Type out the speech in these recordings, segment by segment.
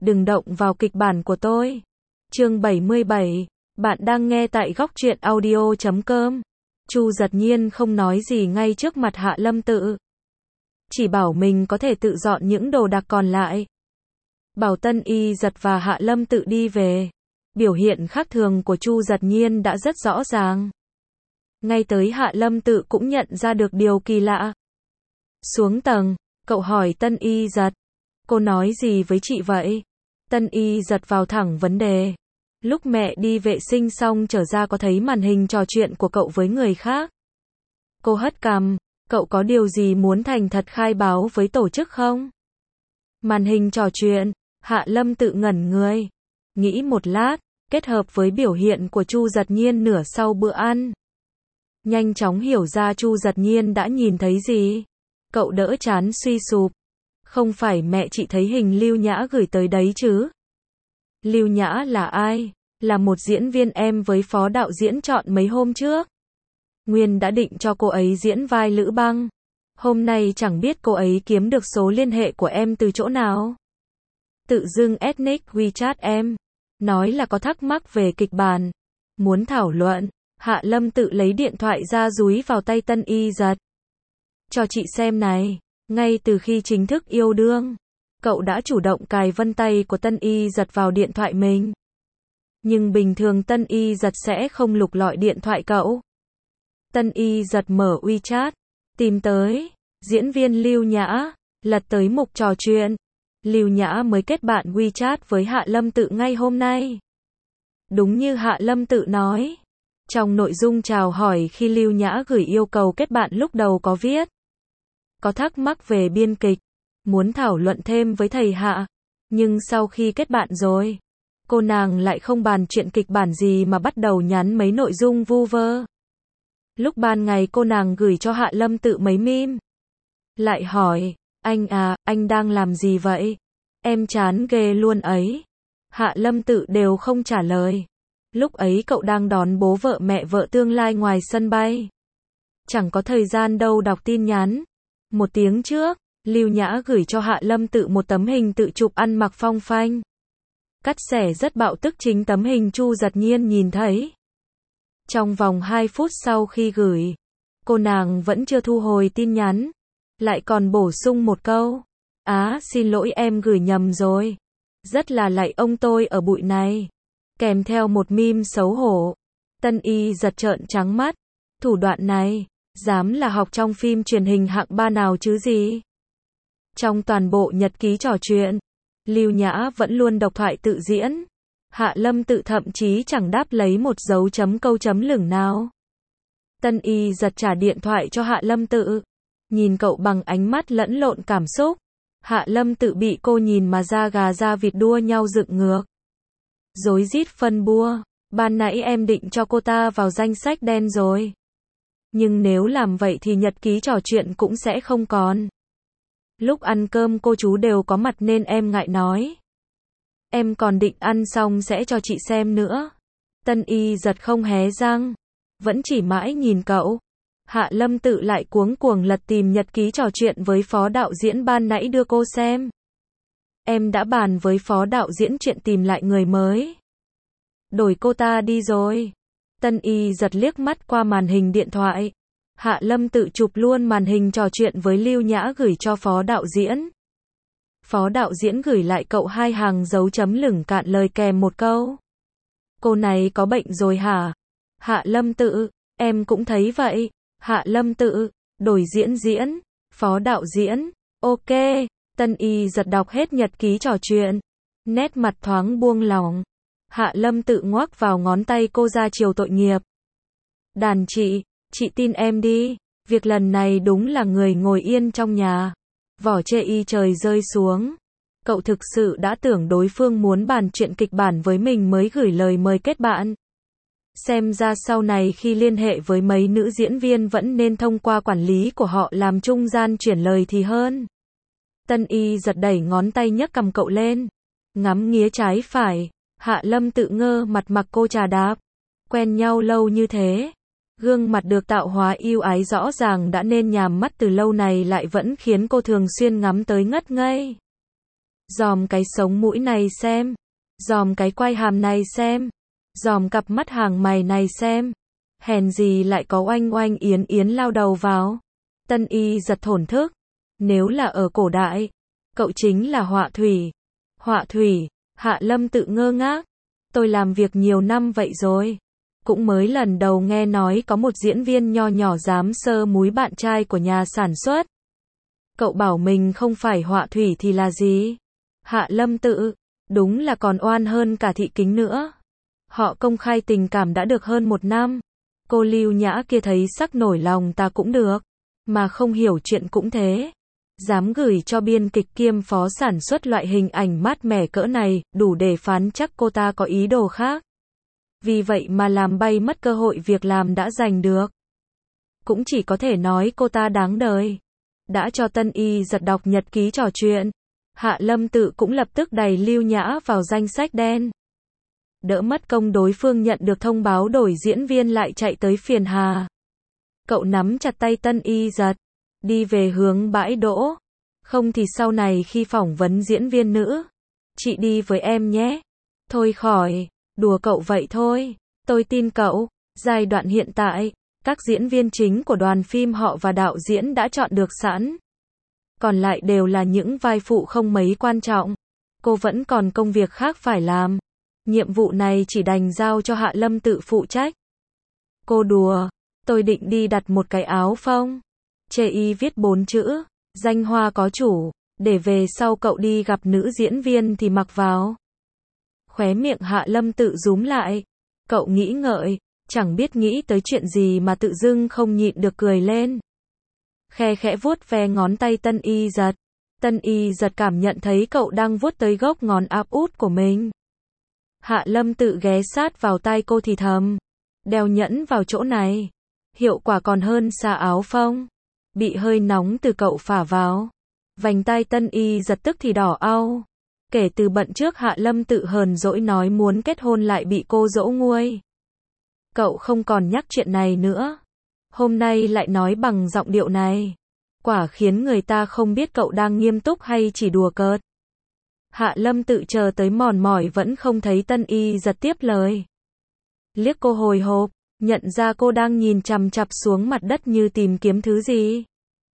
đừng động vào kịch bản của tôi. Chương 77, bạn đang nghe tại góc truyện audio.com. Chu Giật Nhiên không nói gì ngay trước mặt Hạ Lâm Tự. Chỉ bảo mình có thể tự dọn những đồ đạc còn lại. Bảo Tân Y Giật và Hạ Lâm Tự đi về. Biểu hiện khác thường của Chu Giật Nhiên đã rất rõ ràng. Ngay tới Hạ Lâm Tự cũng nhận ra được điều kỳ lạ. Xuống tầng, cậu hỏi Tân Y Giật. Cô nói gì với chị vậy? Tân Y Giật vào thẳng vấn đề. Lúc mẹ đi vệ sinh xong trở ra có thấy màn hình trò chuyện của cậu với người khác. Cô hất cằm, cậu có điều gì muốn thành thật khai báo với tổ chức không? Màn hình trò chuyện, Hạ Lâm Tự ngẩn người. Nghĩ một lát, kết hợp với biểu hiện của Chu Giật Nhiên nửa sau bữa ăn. Nhanh chóng hiểu ra Chu Giật Nhiên đã nhìn thấy gì. Cậu đỡ chán suy sụp. Không phải mẹ chị thấy hình Lưu Nhã gửi tới đấy chứ? Lưu Nhã là ai? Là một diễn viên em với phó đạo diễn chọn mấy hôm trước. Nguyên đã định cho cô ấy diễn vai Lữ Băng. Hôm nay chẳng biết cô ấy kiếm được số liên hệ của em từ chỗ nào. Tự dưng Ethnic WeChat em. Nói là có thắc mắc về kịch bản. Muốn thảo luận. Hạ Lâm Tự lấy điện thoại ra dúi vào tay Tân Y Giật. Cho chị xem này. Ngay từ khi chính thức yêu đương, cậu đã chủ động cài vân tay của Tân Y Giật vào điện thoại mình. Nhưng bình thường Tân Y Giật sẽ không lục lọi điện thoại cậu. Tân Y Giật mở WeChat, tìm tới diễn viên Lưu Nhã, lật tới mục trò chuyện. Lưu Nhã mới kết bạn WeChat với Hạ Lâm Tự ngay hôm nay. Đúng như Hạ Lâm Tự nói. Trong nội dung chào hỏi khi Lưu Nhã gửi yêu cầu kết bạn lúc đầu có viết. Có thắc mắc về biên kịch, muốn thảo luận thêm với thầy Hạ. Nhưng sau khi kết bạn rồi, cô nàng lại không bàn chuyện kịch bản gì mà bắt đầu nhắn mấy nội dung vu vơ. Lúc ban ngày cô nàng gửi cho Hạ Lâm Tự mấy meme. Lại hỏi, anh à, anh đang làm gì vậy? Em chán ghê luôn ấy. Hạ Lâm Tự đều không trả lời. Lúc ấy cậu đang đón bố vợ mẹ vợ tương lai ngoài sân bay. Chẳng có thời gian đâu đọc tin nhắn. 1 tiếng trước, Lưu Nhã gửi cho Hạ Lâm Tự một tấm hình tự chụp ăn mặc phong phanh. Cắt xẻ rất bạo tức chính tấm hình Chu Giật Nhiên nhìn thấy. Trong vòng 2 phút sau khi gửi, cô nàng vẫn chưa thu hồi tin nhắn. Lại còn bổ sung một câu. Xin lỗi em gửi nhầm rồi. Rất là lạy ông tôi ở bụi này. Kèm theo một meme xấu hổ. Tân Y Giật trợn trắng mắt. Thủ đoạn này, dám là học trong phim truyền hình hạng 3 nào chứ gì? Trong toàn bộ nhật ký trò chuyện, Lưu Nhã vẫn luôn độc thoại tự diễn. Hạ Lâm Tự thậm chí chẳng đáp lấy một dấu chấm câu chấm lửng nào. Tân Y Giật trả điện thoại cho Hạ Lâm Tự. Nhìn cậu bằng ánh mắt lẫn lộn cảm xúc. Hạ Lâm Tự bị cô nhìn mà da gà da vịt đua nhau dựng ngược. Rối rít phân bua. Ban nãy em định cho cô ta vào danh sách đen rồi. Nhưng nếu làm vậy thì nhật ký trò chuyện cũng sẽ không còn. Lúc ăn cơm cô chú đều có mặt nên em ngại nói. Em còn định ăn xong sẽ cho chị xem nữa. Tân Y Giật không hé răng. Vẫn chỉ mãi nhìn cậu. Hạ Lâm Tự lại cuống cuồng lật tìm nhật ký trò chuyện với phó đạo diễn ban nãy đưa cô xem. Em đã bàn với phó đạo diễn chuyện tìm lại người mới. Đổi cô ta đi rồi. Tân Y Giật liếc mắt qua màn hình điện thoại. Hạ Lâm Tự chụp luôn màn hình trò chuyện với Lưu Nhã gửi cho phó đạo diễn. Phó đạo diễn gửi lại cậu 2 hàng dấu chấm lửng cạn lời kèm một câu. Cô này có bệnh rồi hả? Hạ Lâm Tự, em cũng thấy vậy. Hạ Lâm Tự, đổi diễn. Phó đạo diễn, ok. Tân Y Giật đọc hết nhật ký trò chuyện. Nét mặt thoáng buông lỏng. Hạ Lâm Tự ngoắc vào ngón tay cô ra chiều tội nghiệp. Đàn chị tin em đi. Việc lần này đúng là người ngồi yên trong nhà. Vỏ chê y trời rơi xuống. Cậu thực sự đã tưởng đối phương muốn bàn chuyện kịch bản với mình mới gửi lời mời kết bạn. Xem ra sau này khi liên hệ với mấy nữ diễn viên vẫn nên thông qua quản lý của họ làm trung gian chuyển lời thì hơn. Tân Y Giật đẩy ngón tay nhấc cầm cậu lên. Ngắm nghía trái phải. Hạ Lâm Tự ngơ mặt mặc cô trà đạp. Quen nhau lâu như thế. Gương mặt được tạo hóa yêu ái rõ ràng đã nên nhàm mắt từ lâu này lại vẫn khiến cô thường xuyên ngắm tới ngất ngây. Dòm cái sống mũi này xem. Dòm cái quai hàm này xem. Dòm cặp mắt hàng mày này xem. Hèn gì lại có oanh oanh yến yến lao đầu vào. Tân Y giật thổn thức. Nếu là ở cổ đại, cậu chính là họa thủy. Họa thủy, Hạ Lâm tự ngơ ngác. Tôi làm việc nhiều năm vậy rồi. Cũng mới lần đầu nghe nói có một diễn viên nho nhỏ dám sơ múi bạn trai của nhà sản xuất. Cậu bảo mình không phải họa thủy thì là gì? Hạ Lâm tự, đúng là còn oan hơn cả Thị Kính nữa. Họ công khai tình cảm đã được hơn 1 năm. Cô Lưu Nhã kia thấy sắc nổi lòng ta cũng được. Mà không hiểu chuyện cũng thế. Dám gửi cho biên kịch kiêm phó sản xuất loại hình ảnh mát mẻ cỡ này, đủ để phán chắc cô ta có ý đồ khác. Vì vậy mà làm bay mất cơ hội việc làm đã giành được. Cũng chỉ có thể nói cô ta đáng đời. Đã cho Tân Y giật đọc nhật ký trò chuyện. Hạ Lâm tự cũng lập tức đẩy Lưu Nhã vào danh sách đen. Đỡ mất công đối phương nhận được thông báo đổi diễn viên lại chạy tới phiền hà. Cậu nắm chặt tay Tân Y giật. Đi về hướng bãi đỗ. Không thì sau này khi phỏng vấn diễn viên nữ, chị đi với em nhé. Thôi khỏi, đùa cậu vậy thôi. Tôi tin cậu. Giai đoạn hiện tại, các diễn viên chính của đoàn phim họ và đạo diễn đã chọn được sẵn. Còn lại đều là những vai phụ không mấy quan trọng. Cô vẫn còn công việc khác phải làm. Nhiệm vụ này chỉ đành giao cho Hạ Lâm tự phụ trách. Cô đùa, tôi định đi đặt một cái áo phông. Chê y viết 4 chữ, danh hoa có chủ, để về sau cậu đi gặp nữ diễn viên thì mặc vào. Khóe miệng Hạ Lâm tự rúm lại. Cậu nghĩ ngợi, chẳng biết nghĩ tới chuyện gì mà tự dưng không nhịn được cười lên. Khe khẽ vuốt ve ngón tay Tân Y giật. Tân Y giật cảm nhận thấy cậu đang vuốt tới gốc ngón áp út của mình. Hạ Lâm tự ghé sát vào tai cô thì thầm. Đeo nhẫn vào chỗ này. Hiệu quả còn hơn xà áo phông. Bị hơi nóng từ cậu phả vào. Vành tai Tân Y giật tức thì đỏ au. Kể từ bận trước Hạ Lâm tự hờn dỗi nói muốn kết hôn lại bị cô dỗ nguôi. Cậu không còn nhắc chuyện này nữa. Hôm nay lại nói bằng giọng điệu này. Quả khiến người ta không biết cậu đang nghiêm túc hay chỉ đùa cợt. Hạ Lâm tự chờ tới mòn mỏi vẫn không thấy Tân Y giật tiếp lời. Liếc cô hồi hộp, nhận ra cô đang nhìn chằm chằm xuống mặt đất như tìm kiếm thứ gì.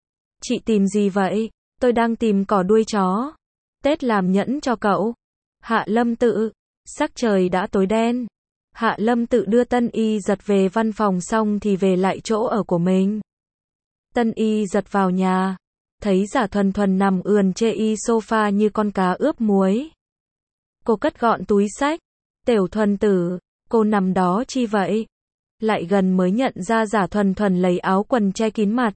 Chị tìm gì vậy? Tôi đang tìm cỏ đuôi chó. Tết làm nhẫn cho cậu. Hạ Lâm tự. Sắc trời đã tối đen. Hạ Lâm tự đưa Tân Y giật về văn phòng xong thì về lại chỗ ở của mình. Tân Y giật vào nhà. Thấy Giả Thuần Thuần nằm ườn chê y sofa như con cá ướp muối. Cô cất gọn túi xách. Tiểu Thuần tử, cô nằm đó chi vậy? Lại gần mới nhận ra Giả Thuần Thuần lấy áo quần che kín mặt.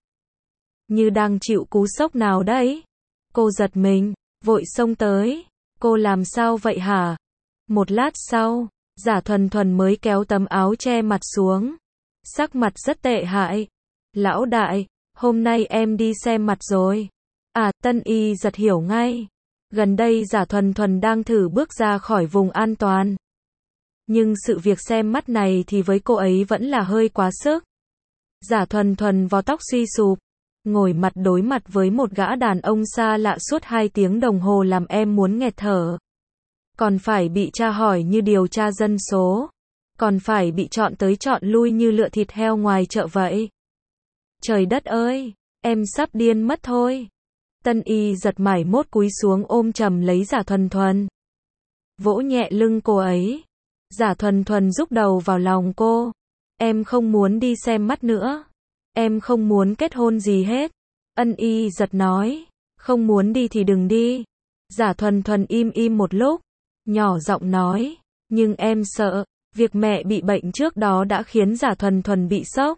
Như đang chịu cú sốc nào đấy. Cô giật mình, vội xông tới. Cô làm sao vậy hả? Một lát sau, Giả Thuần Thuần mới kéo tấm áo che mặt xuống. Sắc mặt rất tệ hại. Lão đại, hôm nay em đi xem mặt rồi. À, Tân Y giật hiểu ngay. Gần đây Giả Thuần Thuần đang thử bước ra khỏi vùng an toàn. Nhưng sự việc xem mắt này thì với cô ấy vẫn là hơi quá sức. Giả Thuần Thuần vò tóc suy sụp. Ngồi mặt đối mặt với một gã đàn ông xa lạ suốt 2 tiếng đồng hồ làm em muốn nghẹt thở. Còn phải bị tra hỏi như điều tra dân số. Còn phải bị chọn tới chọn lui như lựa thịt heo ngoài chợ vậy. Trời đất ơi, em sắp điên mất thôi. Tân Y giật mải mốt cúi xuống ôm chầm lấy Giả Thuần Thuần. Vỗ nhẹ lưng cô ấy. Giả Thuần Thuần rúc đầu vào lòng cô. Em không muốn đi xem mắt nữa. Em không muốn kết hôn gì hết. Tân Y giật nói. Không muốn đi thì đừng đi. Giả Thuần Thuần im im một lúc. Nhỏ giọng nói. Nhưng em sợ. Việc mẹ bị bệnh trước đó đã khiến Giả Thuần Thuần bị sốc.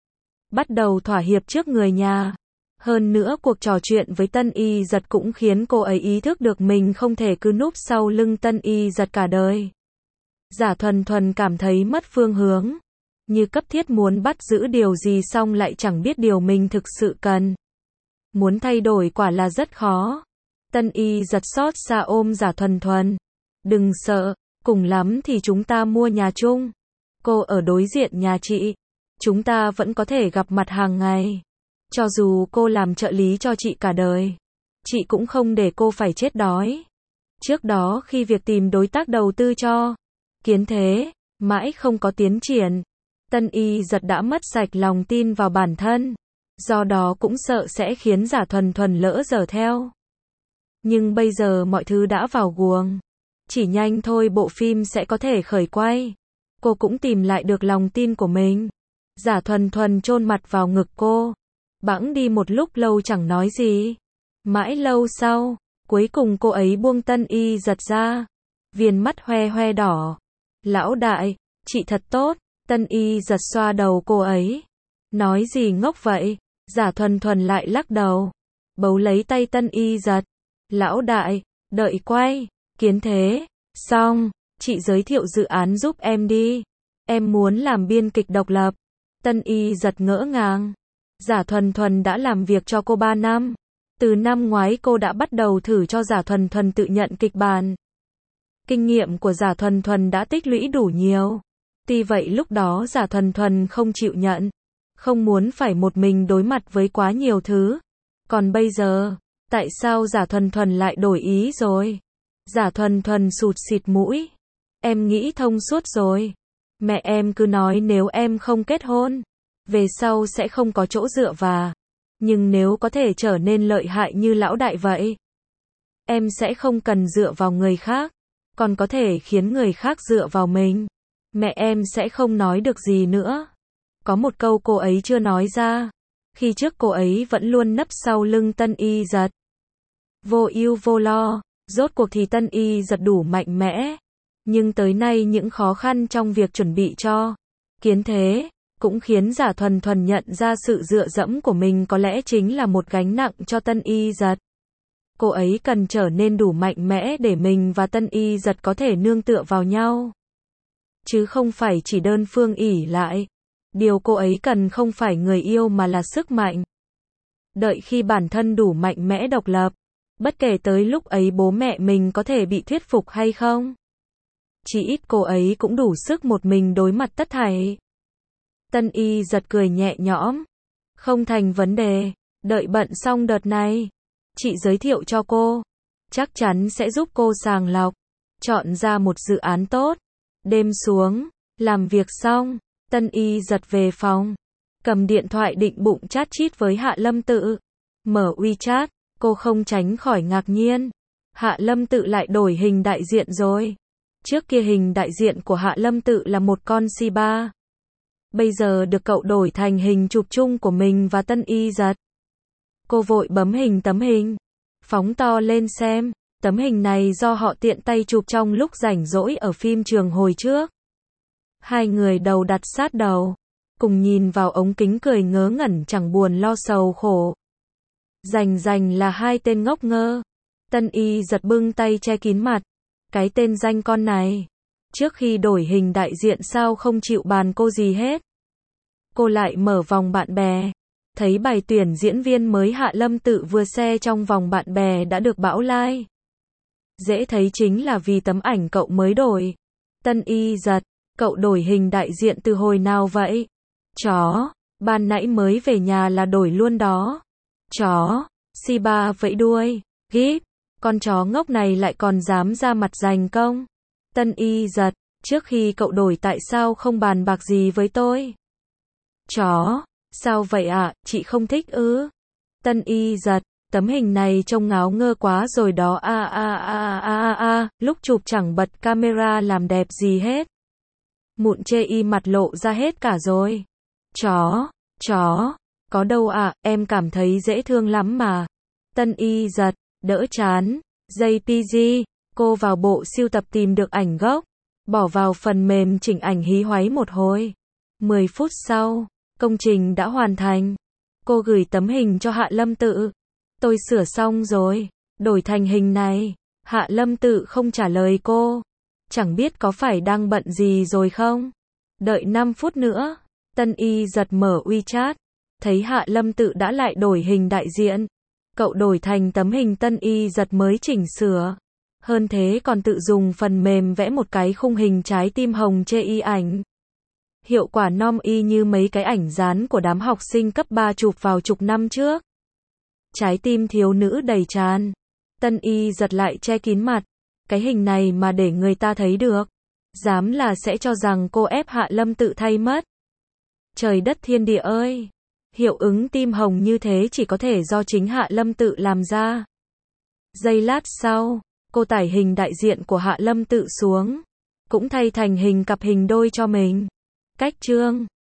Bắt đầu thỏa hiệp trước người nhà. Hơn nữa cuộc trò chuyện với Tân Y giật cũng khiến cô ấy ý thức được mình không thể cứ núp sau lưng Tân Y giật cả đời. Giả Thuần Thuần cảm thấy mất phương hướng. Như cấp thiết muốn bắt giữ điều gì xong lại chẳng biết điều mình thực sự cần. Muốn thay đổi quả là rất khó. Tân Y giật xót xa ôm Giả Thuần Thuần. Đừng sợ, cùng lắm thì chúng ta mua nhà chung. Cô ở đối diện nhà chị. Chúng ta vẫn có thể gặp mặt hàng ngày. Cho dù cô làm trợ lý cho chị cả đời, chị cũng không để cô phải chết đói. Trước đó khi việc tìm đối tác đầu tư cho Kiến Thế mãi không có tiến triển, Tân Y Giật đã mất sạch lòng tin vào bản thân, do đó cũng sợ sẽ khiến Giả Thuần Thuần lỡ dở theo. Nhưng bây giờ mọi thứ đã vào guồng, chỉ nhanh thôi bộ phim sẽ có thể khởi quay. Cô cũng tìm lại được lòng tin của mình. Giả Thuần Thuần chôn mặt vào ngực cô, bẵng đi một lúc lâu chẳng nói gì. Mãi lâu sau, cuối cùng cô ấy buông Tân Y Giật ra, viền mắt hoe hoe đỏ. Lão đại, chị thật tốt. Tân Y Giật xoa đầu cô ấy. Nói gì ngốc vậy? Giả Thuần Thuần lại lắc đầu, bấu lấy tay Tân Y Giật. Lão đại, đợi quay Kiến Thế xong, chị giới thiệu dự án giúp em đi. Em muốn làm biên kịch độc lập. Tân Y Giật ngỡ ngàng. Giả Thuần Thuần đã làm việc cho cô 3 năm. Từ năm ngoái cô đã bắt đầu thử cho Giả Thuần Thuần tự nhận kịch bản. Kinh nghiệm của Giả Thuần Thuần đã tích lũy đủ nhiều. Tuy vậy lúc đó Giả Thuần Thuần không chịu nhận, không muốn phải một mình đối mặt với quá nhiều thứ. Còn bây giờ, tại sao Giả Thuần Thuần lại đổi ý rồi? Giả Thuần Thuần sụt xịt mũi. Em nghĩ thông suốt rồi. Mẹ em cứ nói nếu em không kết hôn, về sau sẽ không có chỗ dựa và. Nhưng nếu có thể trở nên lợi hại như lão đại vậy, em sẽ không cần dựa vào người khác, còn có thể khiến người khác dựa vào mình. Mẹ em sẽ không nói được gì nữa. Có một câu cô ấy chưa nói ra. Khi trước cô ấy vẫn luôn nấp sau lưng Tân Y Giật, vô ưu vô lo. Rốt cuộc thì Tân Y Giật đủ mạnh mẽ. Nhưng tới nay những khó khăn trong việc chuẩn bị cho Kiến Thế cũng khiến Giả Thuần Thuần nhận ra sự dựa dẫm của mình có lẽ chính là một gánh nặng cho Tân Y Giật. Cô ấy cần trở nên đủ mạnh mẽ để mình và Tân Y Giật có thể nương tựa vào nhau, chứ không phải chỉ đơn phương ỷ lại. Điều cô ấy cần không phải người yêu mà là sức mạnh. Đợi khi bản thân đủ mạnh mẽ độc lập, bất kể tới lúc ấy bố mẹ mình có thể bị thuyết phục hay không, chỉ ít cô ấy cũng đủ sức một mình đối mặt tất thảy. Tân Y Giật cười nhẹ nhõm. Không thành vấn đề, đợi bận xong đợt này, chị giới thiệu cho cô, chắc chắn sẽ giúp cô sàng lọc, chọn ra một dự án tốt. Đêm xuống, làm việc xong, Tân Y Giật về phòng, cầm điện thoại định bụng chat chít với Hạ Lâm Tự. Mở WeChat, cô không tránh khỏi ngạc nhiên. Hạ Lâm Tự lại đổi hình đại diện rồi. Trước kia hình đại diện của Hạ Lâm Tự là một con Shiba. Bây giờ được cậu đổi thành hình chụp chung của mình và Tân Y Giật. Cô vội bấm tấm hình, phóng to lên xem. Tấm hình này do họ tiện tay chụp trong lúc rảnh rỗi ở phim trường hồi trước. Hai người đầu đặt sát đầu, cùng nhìn vào ống kính cười ngớ ngẩn chẳng buồn lo sầu khổ. Rành là hai tên ngốc ngơ. Tân Y Giật bưng tay che kín mặt. Cái tên danh con này, trước khi đổi hình đại diện sao không chịu bàn cô gì hết. Cô lại mở vòng bạn bè, thấy bài tuyển diễn viên mới Hạ Lâm Tự vừa share trong vòng bạn bè đã được bão like. Dễ thấy chính là vì tấm ảnh cậu mới đổi. Tân Y Giật, cậu đổi hình đại diện từ hồi nào vậy? Chó, ban nãy mới về nhà là đổi luôn đó. Chó, Shiba vẫy đuôi, gíp, con chó ngốc này lại còn dám ra mặt giành công. Tân Y Giật, trước khi cậu đổi tại sao không bàn bạc gì với tôi? Chó, sao vậy ạ, chị không thích ư? Tân Y Giật, tấm hình này trông ngáo ngơ quá rồi đó lúc chụp chẳng bật camera làm đẹp gì hết. Mụn chê y mặt lộ ra hết cả rồi. Chó, có đâu ạ, em cảm thấy dễ thương lắm mà. Tân Y Giật, đỡ chán. JPG, cô vào bộ sưu tập tìm được ảnh gốc, bỏ vào phần mềm chỉnh ảnh hí hoáy một hồi. 10 phút sau, công trình đã hoàn thành. Cô gửi tấm hình cho Hạ Lâm Tự. Tôi sửa xong rồi, đổi thành hình này. Hạ Lâm Tự không trả lời cô. Chẳng biết có phải đang bận gì rồi không? Đợi 5 phút nữa, Tân Y Giật mở WeChat, thấy Hạ Lâm Tự đã lại đổi hình đại diện. Cậu đổi thành tấm hình Tân Y Giật mới chỉnh sửa. Hơn thế còn tự dùng phần mềm vẽ một cái khung hình trái tim hồng chê y ảnh. Hiệu quả nom y như mấy cái ảnh dán của đám học sinh cấp 3 chụp vào chục năm trước. Trái tim thiếu nữ đầy tràn. Tân Y Giật lại che kín mặt. Cái hình này mà để người ta thấy được, dám là sẽ cho rằng cô ép Hạ Lâm Tự thay mất. Trời đất thiên địa ơi! Hiệu ứng tim hồng như thế chỉ có thể do chính Hạ Lâm Tự làm ra. Giây lát sau, cô tải hình đại diện của Hạ Lâm Tự xuống, cũng thay thành hình cặp hình đôi cho mình. Cách chương